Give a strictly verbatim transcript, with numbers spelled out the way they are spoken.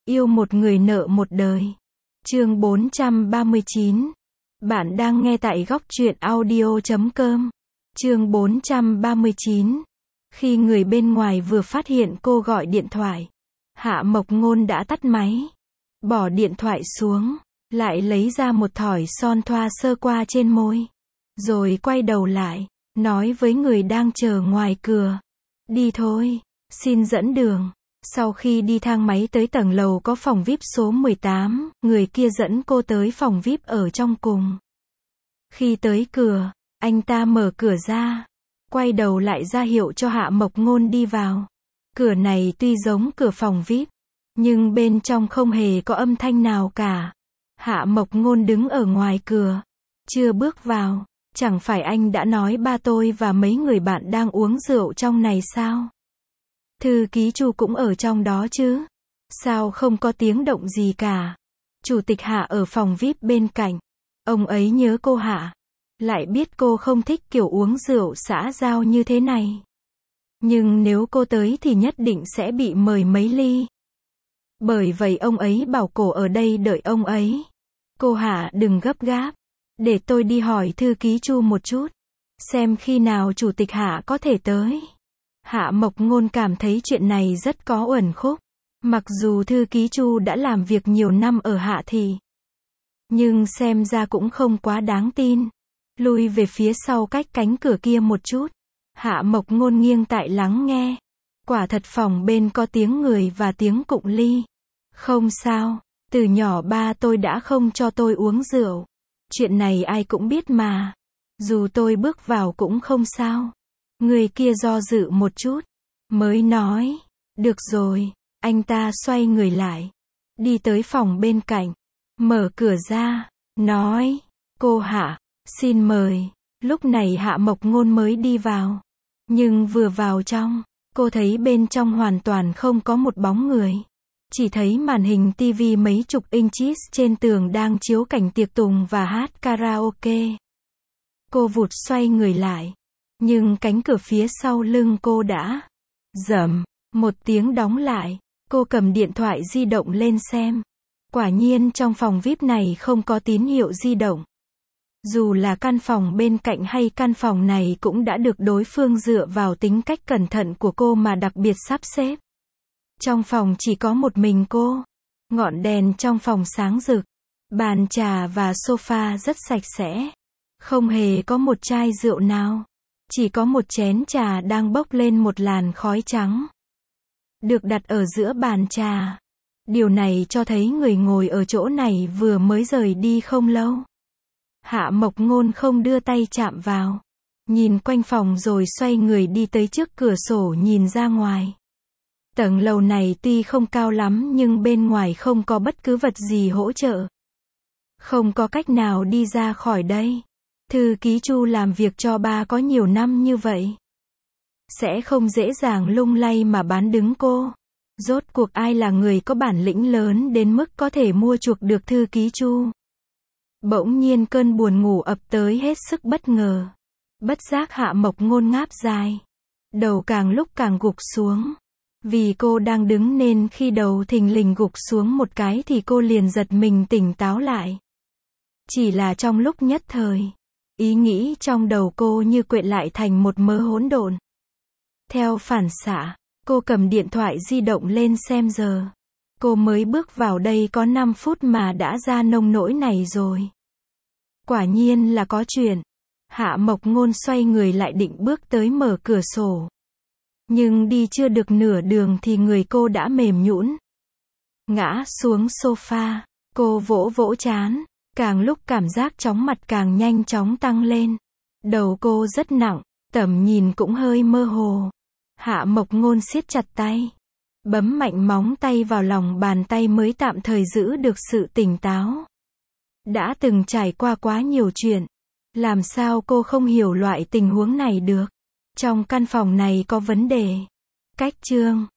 Yêu một người nợ một đời. Chương bốn trăm ba mươi chín. Bạn đang nghe tại góc truyện audio chấm com. Chương bốn trăm ba mươi chín. Khi người bên ngoài vừa phát hiện cô gọi điện thoại, Hạ Mộc Ngôn đã tắt máy, bỏ điện thoại xuống, lại lấy ra một thỏi son thoa sơ qua trên môi, rồi quay đầu lại, nói với người đang chờ ngoài cửa. Đi thôi, xin dẫn đường. Sau khi đi thang máy tới tầng lầu có phòng vi ai pi số mười tám, người kia dẫn cô tới phòng vi ai pi ở trong cùng. Khi tới cửa, anh ta mở cửa ra, quay đầu lại ra hiệu cho Hạ Mộc Ngôn đi vào. Cửa này tuy giống cửa phòng vi ai pi, nhưng bên trong không hề có âm thanh nào cả. Hạ Mộc Ngôn đứng ở ngoài cửa, chưa bước vào. Chẳng phải anh đã nói ba tôi và mấy người bạn đang uống rượu trong này sao? Thư ký Chu cũng ở trong đó chứ? Sao không có tiếng động gì cả? Chủ tịch Hạ ở phòng vi ai pi bên cạnh. Ông ấy nhớ cô Hạ. Lại biết cô không thích kiểu uống rượu xã giao như thế này. Nhưng nếu cô tới thì nhất định sẽ bị mời mấy ly. Bởi vậy ông ấy bảo cô ở đây đợi ông ấy. Cô Hạ đừng gấp gáp. Để tôi đi hỏi thư ký Chu một chút. Xem khi nào chủ tịch Hạ có thể tới. Hạ Mộc Ngôn cảm thấy chuyện này rất có uẩn khúc. Mặc dù thư ký Chu đã làm việc nhiều năm ở Hạ Thị, nhưng xem ra cũng không quá đáng tin. Lui về phía sau cách cánh cửa kia một chút. Hạ Mộc Ngôn nghiêng tai lắng nghe. Quả thật phòng bên có tiếng người và tiếng cụng ly. Không sao, từ nhỏ ba tôi đã không cho tôi uống rượu. Chuyện này ai cũng biết mà. Dù tôi bước vào cũng không sao. Người kia do dự một chút, mới nói, được rồi. Anh ta xoay người lại, đi tới phòng bên cạnh, mở cửa ra, nói, cô Hạ, xin mời. Lúc này Hạ Mộc Ngôn mới đi vào. Nhưng vừa vào trong, cô thấy bên trong hoàn toàn không có một bóng người. Chỉ thấy màn hình tivi mấy chục inches trên tường đang chiếu cảnh tiệc tùng và hát karaoke. Cô vụt xoay người lại. Nhưng cánh cửa phía sau lưng cô đã rầm một tiếng đóng lại. Cô cầm điện thoại di động lên xem. Quả nhiên trong phòng vi ai pi này không có tín hiệu di động. Dù là căn phòng bên cạnh hay căn phòng này cũng đã được đối phương dựa vào tính cách cẩn thận của cô mà đặc biệt sắp xếp. Trong phòng chỉ có một mình cô. Ngọn đèn trong phòng sáng rực. Bàn trà và sofa rất sạch sẽ. Không hề có một chai rượu nào. Chỉ có một chén trà đang bốc lên một làn khói trắng. Được đặt ở giữa bàn trà. Điều này cho thấy người ngồi ở chỗ này vừa mới rời đi không lâu. Hạ Mộc Ngôn không đưa tay chạm vào. Nhìn quanh phòng rồi xoay người đi tới trước cửa sổ nhìn ra ngoài. Tầng lầu này tuy không cao lắm nhưng bên ngoài không có bất cứ vật gì hỗ trợ. Không có cách nào đi ra khỏi đây. Thư ký Chu làm việc cho ba có nhiều năm như vậy. Sẽ không dễ dàng lung lay mà bán đứng cô. Rốt cuộc ai là người có bản lĩnh lớn đến mức có thể mua chuộc được thư ký Chu. Bỗng nhiên cơn buồn ngủ ập tới hết sức bất ngờ. Bất giác Hạ Mộc Ngôn ngáp dài. Đầu càng lúc càng gục xuống. Vì cô đang đứng nên khi đầu thình lình gục xuống một cái thì cô liền giật mình tỉnh táo lại. Chỉ là trong lúc nhất thời. Ý nghĩ trong đầu cô như quyện lại thành một mớ hỗn độn. Theo phản xạ, cô cầm điện thoại di động lên xem giờ. Cô mới bước vào đây có năm phút mà đã ra nông nỗi này rồi. Quả nhiên là có chuyện. Hạ Mộc Ngôn xoay người lại định bước tới mở cửa sổ. Nhưng đi chưa được nửa đường thì người cô đã mềm nhũn. Ngã xuống sofa. Cô vỗ vỗ trán. Càng lúc cảm giác chóng mặt càng nhanh chóng tăng lên. Đầu cô rất nặng, tầm nhìn cũng hơi mơ hồ. Hạ Mộc Ngôn siết chặt tay. Bấm mạnh móng tay vào lòng bàn tay mới tạm thời giữ được sự tỉnh táo. Đã từng trải qua quá nhiều chuyện. Làm sao cô không hiểu loại tình huống này được? Trong căn phòng này có vấn đề. Cách chương.